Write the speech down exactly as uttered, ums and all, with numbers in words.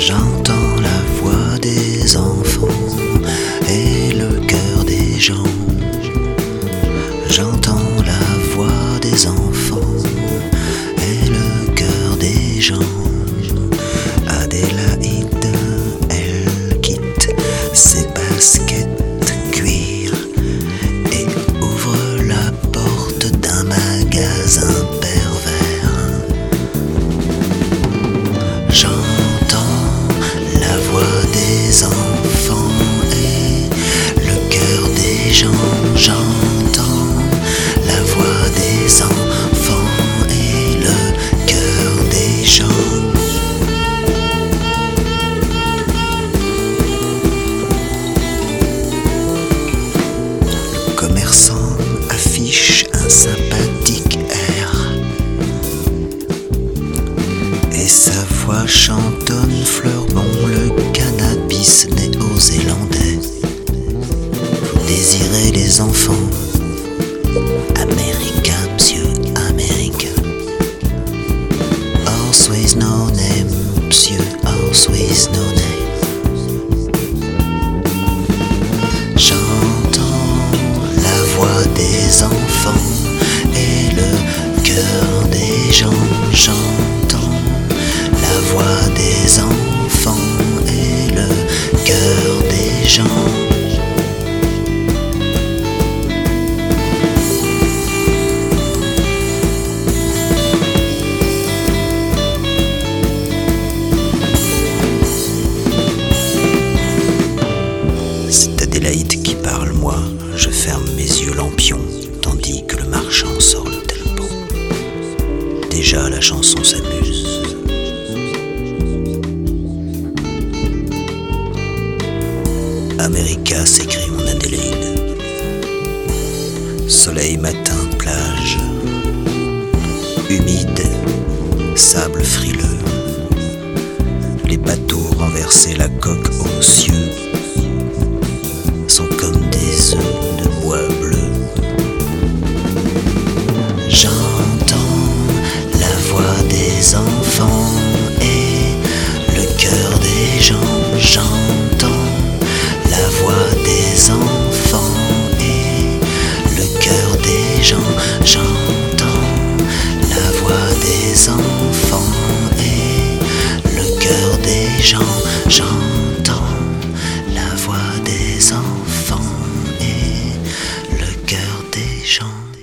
J'entends la voix des enfants et le cœur des gens. J'entends la voix des enfants et le cœur des gens. Adélaïde, elle quitte ses baskets cuir et ouvre la porte d'un magasin pervers. J'entends la voix des enfants et le cœur des gens. J'entends la voix des enfants et le cœur des gens. Le commerçant affiche un sympathique air et sa voix chantonne fleurbon le cannabis néo-zélandais. Vous désirez les enfants américains, monsieur, américain. All Swiss no name, monsieur, all Swiss no name. J'entends la voix des enfants et le cœur des gens. J'entends la voix des enfants et le cœur des gens. C'est Adélaïde qui parle, moi, je ferme mes yeux lampions, tandis que le marchand sort le tempo. Déjà la chanson s'amuse. America, s'écrie mon Adélaïde. Soleil, matin, plage, humide, sable frileux. Les bateaux renversés, la coque aux cieux, sont comme des œufs de bois bleu. J'entends la voix des enfants et le cœur des gens. J'entends la voix des enfants et le cœur des gens. J'entends la voix des enfants.